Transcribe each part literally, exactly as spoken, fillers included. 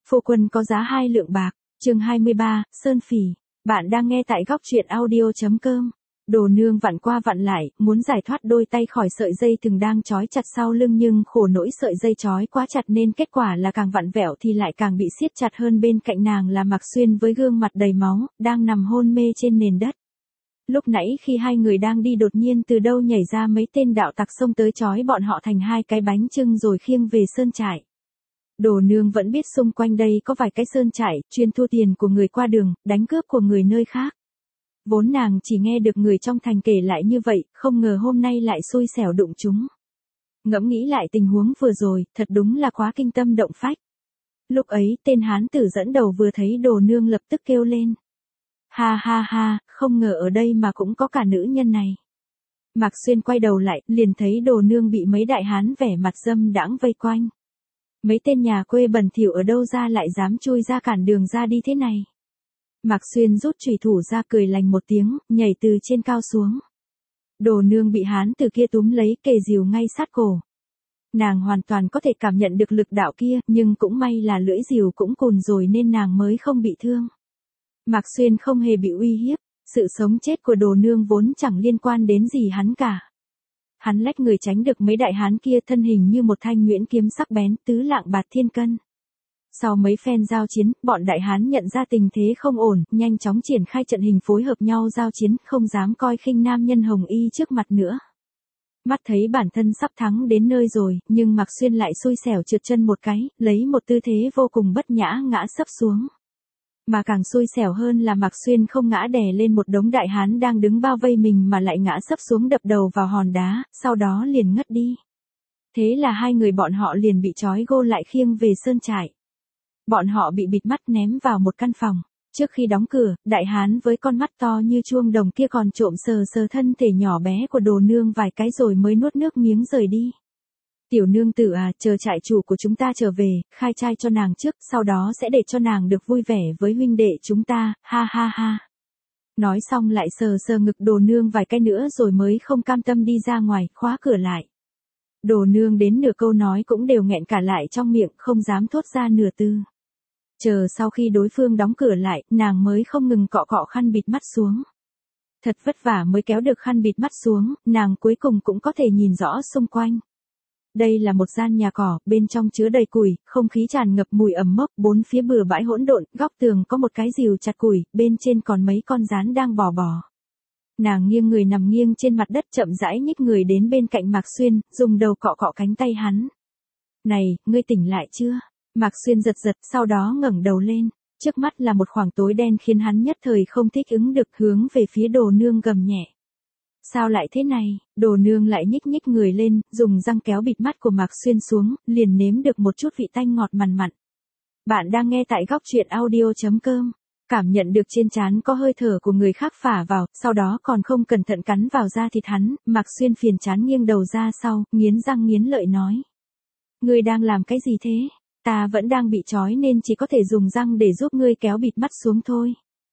Phu quân có giá hai lượng bạc, chương hai mươi ba, Sơn Phỉ. Bạn đang nghe tại góc truyện audio.com. Đồ nương vặn qua vặn lại, muốn giải thoát đôi tay khỏi sợi dây thừng đang trói chặt sau lưng, nhưng khổ nỗi sợi dây trói quá chặt nên kết quả là càng vặn vẹo thì lại càng bị siết chặt hơn. Bên cạnh nàng là Mạc Xuyên với gương mặt đầy máu, đang nằm hôn mê trên nền đất. Lúc nãy khi hai người đang đi đột nhiên từ đâu nhảy ra mấy tên đạo tặc xông tới trói bọn họ thành hai cái bánh chưng rồi khiêng về sơn trại. Đồ nương vẫn biết xung quanh đây có vài cái sơn trại, chuyên thu tiền của người qua đường, đánh cướp của người nơi khác. Vốn nàng chỉ nghe được người trong thành kể lại như vậy, không ngờ hôm nay lại xui xẻo đụng chúng. Ngẫm nghĩ lại tình huống vừa rồi, thật đúng là quá kinh tâm động phách. Lúc ấy tên hán tử dẫn đầu vừa thấy đồ nương lập tức kêu lên. Ha ha ha, không ngờ ở đây mà cũng có cả nữ nhân này. Mạc Xuyên quay đầu lại, liền thấy đồ nương bị mấy đại hán vẻ mặt dâm đãng vây quanh. Mấy tên nhà quê bẩn thỉu ở đâu ra lại dám chui ra cản đường ra đi thế này. Mạc Xuyên rút chùy thủ ra cười lành một tiếng, nhảy từ trên cao xuống. Đồ nương bị hán từ kia túm lấy kề rìu ngay sát cổ. Nàng hoàn toàn có thể cảm nhận được lực đạo kia, nhưng cũng may là lưỡi rìu cũng cùn rồi nên nàng mới không bị thương. Mạc Xuyên không hề bị uy hiếp, sự sống chết của đồ nương vốn chẳng liên quan đến gì hắn cả. Hắn lách người tránh được mấy đại hán kia, thân hình như một thanh nhuyễn kiếm sắc bén, tứ lạng bạt thiên cân. Sau mấy phen giao chiến, bọn đại hán nhận ra tình thế không ổn, nhanh chóng triển khai trận hình phối hợp nhau giao chiến, không dám coi khinh nam nhân hồng y trước mặt nữa. Mắt thấy bản thân sắp thắng đến nơi rồi, nhưng Mạc Xuyên lại xui xẻo trượt chân một cái, lấy một tư thế vô cùng bất nhã ngã sấp xuống. Mà càng xui xẻo hơn là Mạc Xuyên không ngã đè lên một đống đại hán đang đứng bao vây mình mà lại ngã sấp xuống đập đầu vào hòn đá, sau đó liền ngất đi. Thế là hai người bọn họ liền bị trói gô lại khiêng về sơn trại. Bọn họ bị bịt mắt ném vào một căn phòng. Trước khi đóng cửa, đại hán với con mắt to như chuông đồng kia còn trộm sờ sờ thân thể nhỏ bé của đồ nương vài cái rồi mới nuốt nước miếng rời đi. Tiểu nương tử à, chờ trại chủ của chúng ta trở về, khai trai cho nàng trước, sau đó sẽ để cho nàng được vui vẻ với huynh đệ chúng ta, ha ha ha. Nói xong lại sờ sờ ngực đồ nương vài cái nữa rồi mới không cam tâm đi ra ngoài, khóa cửa lại. Đồ nương đến nửa câu nói cũng đều nghẹn cả lại trong miệng, không dám thốt ra nửa từ. Chờ sau khi đối phương đóng cửa lại, nàng mới không ngừng cọ cọ khăn bịt mắt xuống. Thật vất vả mới kéo được khăn bịt mắt xuống, nàng cuối cùng cũng có thể nhìn rõ xung quanh. Đây là một gian nhà cỏ, bên trong chứa đầy củi, không khí tràn ngập mùi ẩm mốc, bốn phía bừa bãi hỗn độn, góc tường có một cái rìu chặt củi, bên trên còn mấy con gián đang bò bò. Nàng nghiêng người nằm nghiêng trên mặt đất, chậm rãi nhích người đến bên cạnh Mạc Xuyên, dùng đầu cọ cọ cánh tay hắn. Này, ngươi tỉnh lại chưa? Mạc Xuyên giật giật, sau đó ngẩng đầu lên. Trước mắt là một khoảng tối đen khiến hắn nhất thời không thích ứng được, hướng về phía đồ nương gầm nhẹ. Sao lại thế này? Đồ nương lại nhích nhích người lên, dùng răng kéo bịt mắt của Mạc Xuyên xuống, liền nếm được một chút vị tanh ngọt mằn mặn. Bạn đang nghe tại góc truyện audio.com. Cảm nhận được trên trán có hơi thở của người khác phả vào, sau đó còn không cẩn thận cắn vào da thịt hắn, Mạc Xuyên phiền chán nghiêng đầu ra sau, nghiến răng nghiến lợi nói. Ngươi đang làm cái gì thế? Ta vẫn đang bị trói nên chỉ có thể dùng răng để giúp ngươi kéo bịt mắt xuống thôi.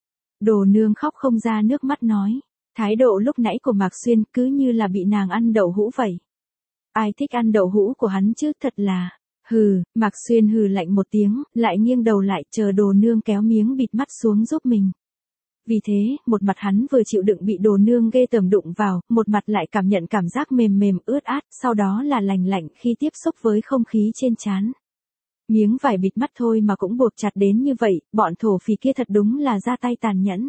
Đồ nương khóc không ra nước mắt nói. Thái độ lúc nãy của Mạc Xuyên cứ như là bị nàng ăn đậu hũ vậy. Ai thích ăn đậu hũ của hắn chứ, thật là. Hừ, Mạc Xuyên hừ lạnh một tiếng, lại nghiêng đầu lại chờ đồ nương kéo miếng bịt mắt xuống giúp mình. Vì thế, một mặt hắn vừa chịu đựng bị đồ nương ghê tởm đụng vào, một mặt lại cảm nhận cảm giác mềm mềm ướt át, sau đó là lành lạnh khi tiếp xúc với không khí trên trán. Miếng vải bịt mắt thôi mà cũng buộc chặt đến như vậy, bọn thổ phỉ kia thật đúng là ra tay tàn nhẫn.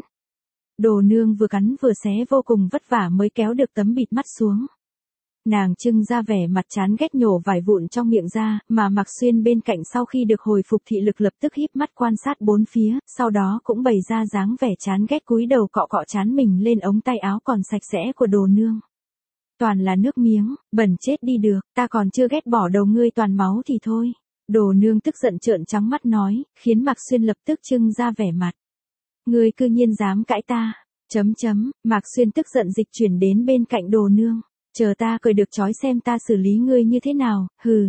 Đồ nương vừa cắn vừa xé vô cùng vất vả mới kéo được tấm bịt mắt xuống. Nàng trưng ra vẻ mặt chán ghét nhổ vải vụn trong miệng ra, mà Mạc Xuyên bên cạnh sau khi được hồi phục thị lực lập tức híp mắt quan sát bốn phía, sau đó cũng bày ra dáng vẻ chán ghét cúi đầu cọ cọ trán mình lên ống tay áo còn sạch sẽ của đồ nương. Toàn là nước miếng, bẩn chết đi được, ta còn chưa ghét bỏ đầu ngươi toàn máu thì thôi. Đồ nương tức giận trợn trắng mắt nói, khiến Mạc Xuyên lập tức trưng ra vẻ mặt. Ngươi cư nhiên dám cãi ta, chấm chấm, Mạc Xuyên tức giận dịch chuyển đến bên cạnh đồ nương, chờ ta cởi được trói xem ta xử lý ngươi như thế nào, hừ.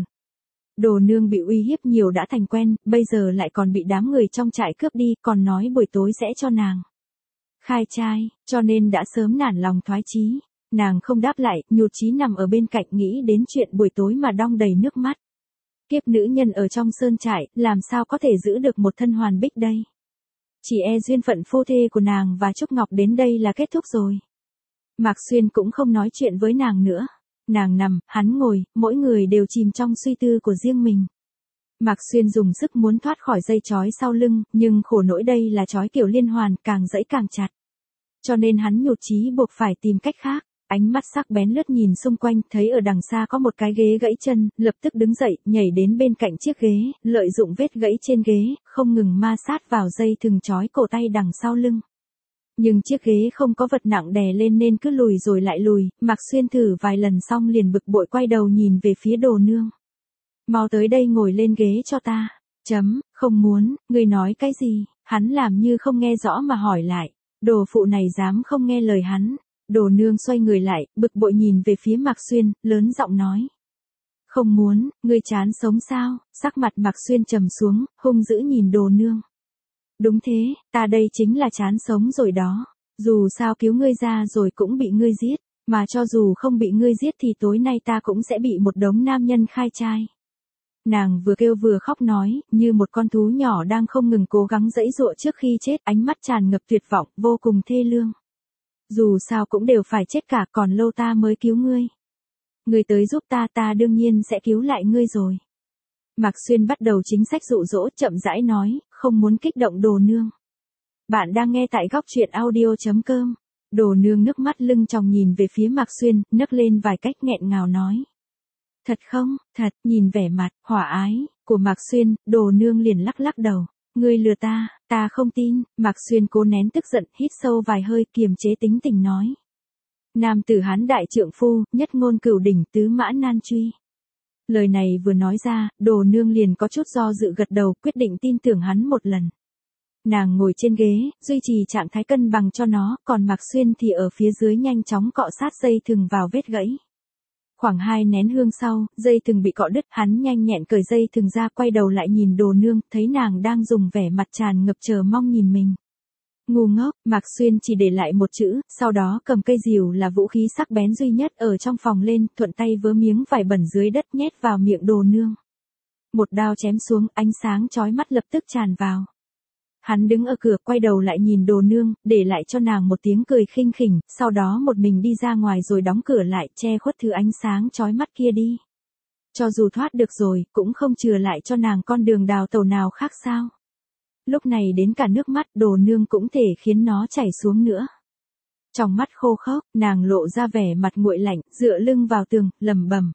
Đồ nương bị uy hiếp nhiều đã thành quen, bây giờ lại còn bị đám người trong trại cướp đi, còn nói buổi tối sẽ cho nàng khai trai, cho nên đã sớm nản lòng thoái chí. Nàng không đáp lại, nhụt chí nằm ở bên cạnh nghĩ đến chuyện buổi tối mà đong đầy nước mắt. Kiếp nữ nhân ở trong sơn trại, làm sao có thể giữ được một thân hoàn bích đây? Chỉ e duyên phận phu thê của nàng và Trúc Ngọc đến đây là kết thúc rồi. Mạc Xuyên cũng không nói chuyện với nàng nữa. Nàng nằm, hắn ngồi, mỗi người đều chìm trong suy tư của riêng mình. Mạc Xuyên dùng sức muốn thoát khỏi dây trói sau lưng, nhưng khổ nỗi đây là trói kiểu liên hoàn, càng giãy càng chặt. Cho nên hắn nhụt chí buộc phải tìm cách khác. Ánh mắt sắc bén lướt nhìn xung quanh, thấy ở đằng xa có một cái ghế gãy chân, lập tức đứng dậy, nhảy đến bên cạnh chiếc ghế, lợi dụng vết gãy trên ghế, không ngừng ma sát vào dây thừng trói cổ tay đằng sau lưng. Nhưng chiếc ghế không có vật nặng đè lên nên cứ lùi rồi lại lùi, Mạc Xuyên thử vài lần xong liền bực bội quay đầu nhìn về phía Đồ Nương. Mau tới đây ngồi lên ghế cho ta. Chấm, không muốn, ngươi nói cái gì? Hắn làm như không nghe rõ mà hỏi lại. Đồ phụ này dám không nghe lời hắn. Đồ Nương xoay người lại, bực bội nhìn về phía Mạc Xuyên, lớn giọng nói. Không muốn, ngươi chán sống sao? Sắc mặt Mạc Xuyên trầm xuống, hung dữ nhìn Đồ Nương. Đúng thế, ta đây chính là chán sống rồi đó. Dù sao cứu ngươi ra rồi cũng bị ngươi giết, mà cho dù không bị ngươi giết thì tối nay ta cũng sẽ bị một đống nam nhân khai trai. Nàng vừa kêu vừa khóc nói, như một con thú nhỏ đang không ngừng cố gắng giãy giụa trước khi chết, ánh mắt tràn ngập tuyệt vọng, vô cùng thê lương. Dù sao cũng đều phải chết cả, còn lâu ta mới cứu ngươi. Ngươi tới giúp ta, ta đương nhiên sẽ cứu lại ngươi rồi. Mạc Xuyên bắt đầu chính sách dụ dỗ, chậm rãi nói, không muốn kích động Đồ Nương. Bạn đang nghe tại góc truyện audio chấm com. Đồ Nương nước mắt lưng tròng nhìn về phía Mạc Xuyên, nấc lên vài cách nghẹn ngào nói. Thật không, thật, nhìn vẻ mặt, hỏa ái, của Mạc Xuyên, Đồ Nương liền lắc lắc đầu. Ngươi lừa ta, ta không tin. Mạc Xuyên cố nén tức giận, hít sâu vài hơi, kiềm chế tính tình nói. Nam tử Hán đại trượng phu, nhất ngôn cửu đỉnh, tứ mã nan truy. Lời này vừa nói ra, Đồ Nương liền có chút do dự gật đầu, quyết định tin tưởng hắn một lần. Nàng ngồi trên ghế, duy trì trạng thái cân bằng cho nó, còn Mạc Xuyên thì ở phía dưới nhanh chóng cọ sát dây thừng vào vết gãy. Khoảng hai nén hương sau, dây thừng bị cọ đứt, hắn nhanh nhẹn cởi dây thừng ra, quay đầu lại nhìn Đồ Nương, thấy nàng đang dùng vẻ mặt tràn ngập chờ mong nhìn mình. Ngu ngốc, Mạc Xuyên chỉ để lại một chữ, sau đó cầm cây rìu là vũ khí sắc bén duy nhất ở trong phòng lên, thuận tay vớ miếng vải bẩn dưới đất nhét vào miệng Đồ Nương. Một đao chém xuống, ánh sáng chói mắt lập tức tràn vào. Hắn đứng ở cửa, quay đầu lại nhìn Đồ Nương, để lại cho nàng một tiếng cười khinh khỉnh, sau đó một mình đi ra ngoài rồi đóng cửa lại, che khuất thứ ánh sáng chói mắt kia đi. Cho dù thoát được rồi, cũng không chừa lại cho nàng con đường đào tẩu nào khác sao. Lúc này đến cả nước mắt Đồ Nương cũng thể khiến nó chảy xuống nữa. Trong mắt khô khốc, nàng lộ ra vẻ mặt nguội lạnh, dựa lưng vào tường, lẩm bẩm.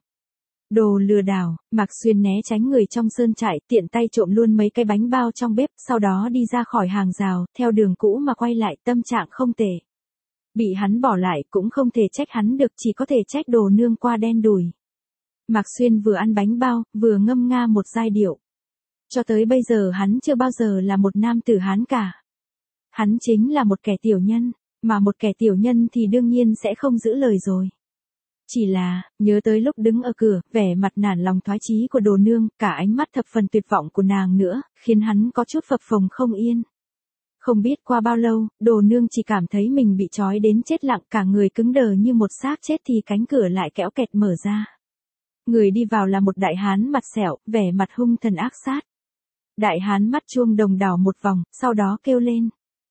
Đồ lừa đảo. Mạc Xuyên né tránh người trong sơn trại, tiện tay trộm luôn mấy cái bánh bao trong bếp, sau đó đi ra khỏi hàng rào, theo đường cũ mà quay lại, tâm trạng không tệ. Bị hắn bỏ lại cũng không thể trách hắn được, chỉ có thể trách Đồ Nương qua đen đủi. Mạc Xuyên vừa ăn bánh bao, vừa ngâm nga một giai điệu. Cho tới bây giờ hắn chưa bao giờ là một nam tử Hán cả. Hắn chính là một kẻ tiểu nhân, mà một kẻ tiểu nhân thì đương nhiên sẽ không giữ lời rồi. Chỉ là, nhớ tới lúc đứng ở cửa, vẻ mặt nản lòng thoái chí của Đồ Nương, cả ánh mắt thập phần tuyệt vọng của nàng nữa, khiến hắn có chút phập phồng không yên. Không biết qua bao lâu, Đồ Nương chỉ cảm thấy mình bị trói đến chết lặng, cả người cứng đờ như một xác chết thì cánh cửa lại kéo kẹt mở ra. Người đi vào là một đại hán mặt sẹo, vẻ mặt hung thần ác sát. Đại hán mắt chuông đồng đảo một vòng, sau đó kêu lên.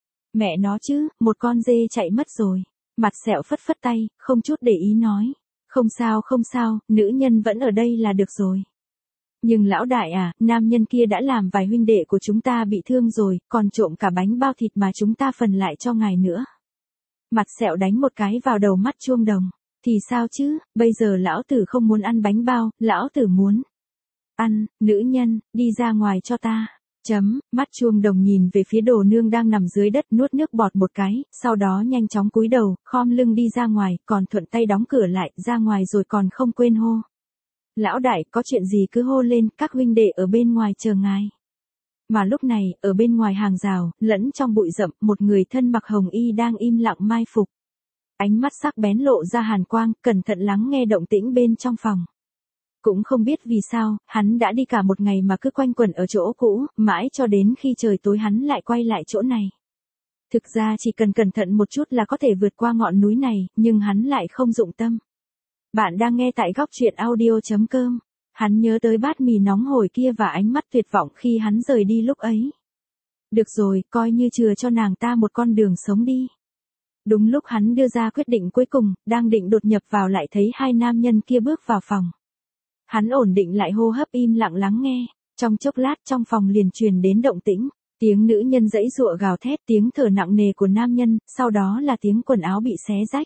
Mẹ nó chứ, một con dê chạy mất rồi. Mặt sẹo phất phất tay, không chút để ý nói. Không sao không sao, nữ nhân vẫn ở đây là được rồi. Nhưng lão đại à, nam nhân kia đã làm vài huynh đệ của chúng ta bị thương rồi, còn trộm cả bánh bao thịt mà chúng ta phần lại cho ngài nữa. Mặt sẹo đánh một cái vào đầu mắt chuông đồng. Thì sao chứ, bây giờ lão tử không muốn ăn bánh bao, lão tử muốn ăn, nữ nhân, đi ra ngoài cho ta. Chấm, mắt chuông đồng nhìn về phía Đồ Nương đang nằm dưới đất, nuốt nước bọt một cái, sau đó nhanh chóng cúi đầu, khom lưng đi ra ngoài, còn thuận tay đóng cửa lại, ra ngoài rồi còn không quên hô. Lão đại, có chuyện gì cứ hô lên, các huynh đệ ở bên ngoài chờ ngài. Mà lúc này, ở bên ngoài hàng rào, lẫn trong bụi rậm, một người thân mặc hồng y đang im lặng mai phục. Ánh mắt sắc bén lộ ra hàn quang, cẩn thận lắng nghe động tĩnh bên trong phòng. Cũng không biết vì sao, hắn đã đi cả một ngày mà cứ quanh quẩn ở chỗ cũ, mãi cho đến khi trời tối hắn lại quay lại chỗ này. Thực ra chỉ cần cẩn thận một chút là có thể vượt qua ngọn núi này, nhưng hắn lại không dụng tâm. Bạn đang nghe tại góc truyện audio chấm com. Hắn nhớ tới bát mì nóng hổi kia và ánh mắt tuyệt vọng khi hắn rời đi lúc ấy. Được rồi, coi như chừa cho nàng ta một con đường sống đi. Đúng lúc hắn đưa ra quyết định cuối cùng, đang định đột nhập vào lại thấy hai nam nhân kia bước vào phòng. Hắn ổn định lại hô hấp im lặng lắng nghe, trong chốc lát trong phòng liền truyền đến động tĩnh, tiếng nữ nhân giãy giụa gào thét, tiếng thở nặng nề của nam nhân, sau đó là tiếng quần áo bị xé rách.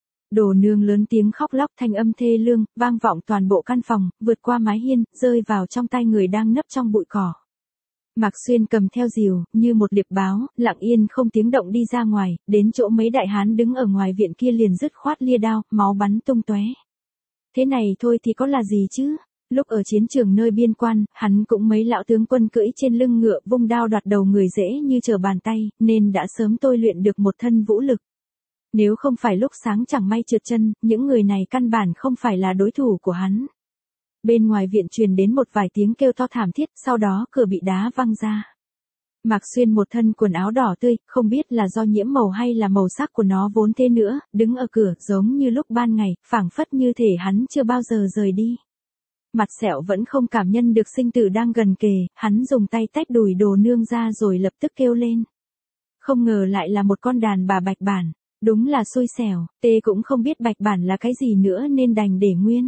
Đồ nương lớn tiếng khóc lóc thanh âm thê lương, vang vọng toàn bộ căn phòng, vượt qua mái hiên, rơi vào trong tay người đang nấp trong bụi cỏ. Mạc Xuyên cầm theo rìu, như một liệp báo, lặng yên không tiếng động đi ra ngoài, đến chỗ mấy đại hán đứng ở ngoài viện kia liền dứt khoát lia đao, máu bắn tung tóe. Thế này thôi thì có là gì chứ? Lúc ở chiến trường nơi biên quan, hắn cũng mấy lão tướng quân cưỡi trên lưng ngựa vung đao đoạt đầu người dễ như trở bàn tay, nên đã sớm tôi luyện được một thân vũ lực. Nếu không phải lúc sáng chẳng may trượt chân, những người này căn bản không phải là đối thủ của hắn. Bên ngoài viện truyền đến một vài tiếng kêu to thảm thiết, sau đó cửa bị đá văng ra. Mạc Xuyên một thân quần áo đỏ tươi, không biết là do nhiễm màu hay là màu sắc của nó vốn thế nữa, đứng ở cửa giống như lúc ban ngày, phảng phất như thể hắn chưa bao giờ rời đi. Mặt sẹo vẫn không cảm nhận được sinh tử đang gần kề, hắn dùng tay tách đùi đồ nương ra rồi lập tức kêu lên. Không ngờ lại là một con đàn bà bạch bản, đúng là xui xẻo, tê cũng không biết bạch bản là cái gì nữa nên đành để nguyên.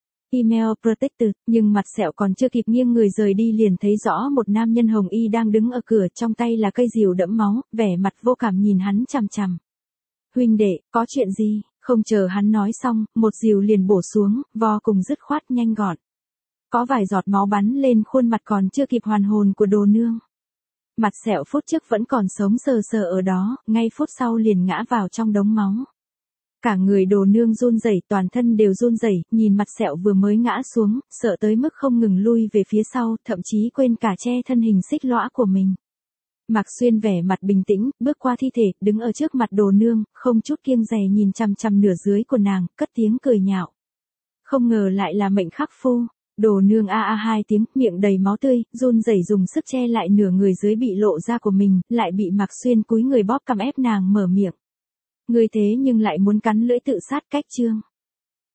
Email protected, nhưng mặt sẹo còn chưa kịp nghiêng người rời đi liền thấy rõ một nam nhân hồng y đang đứng ở cửa, trong tay là cây rìu đẫm máu, vẻ mặt vô cảm nhìn hắn chằm chằm. Huynh đệ, có chuyện gì? Không chờ hắn nói xong, một rìu liền bổ xuống, vô cùng dứt khoát nhanh gọn. Có vài giọt máu bắn lên khuôn mặt còn chưa kịp hoàn hồn của đồ nương. Mặt sẹo phút trước vẫn còn sống sờ sờ ở đó, ngay phút sau liền ngã vào trong đống máu. Cả người đồ nương run rẩy, toàn thân đều run rẩy, nhìn mặt sẹo vừa mới ngã xuống, sợ tới mức không ngừng lui về phía sau, thậm chí quên cả che thân hình xích lõa của mình. Mạc Xuyên vẻ mặt bình tĩnh, bước qua thi thể, đứng ở trước mặt đồ nương, không chút kiêng dè nhìn chằm chằm nửa dưới của nàng, cất tiếng cười nhạo. Không ngờ lại là mệnh khắc phu. Đồ nương a a hai tiếng, miệng đầy máu tươi, run rẩy dùng sức che lại nửa người dưới bị lộ ra của mình, lại bị Mạc Xuyên cúi người bóp cằm ép nàng mở miệng. Ngươi thế nhưng lại muốn cắn lưỡi tự sát cách chương.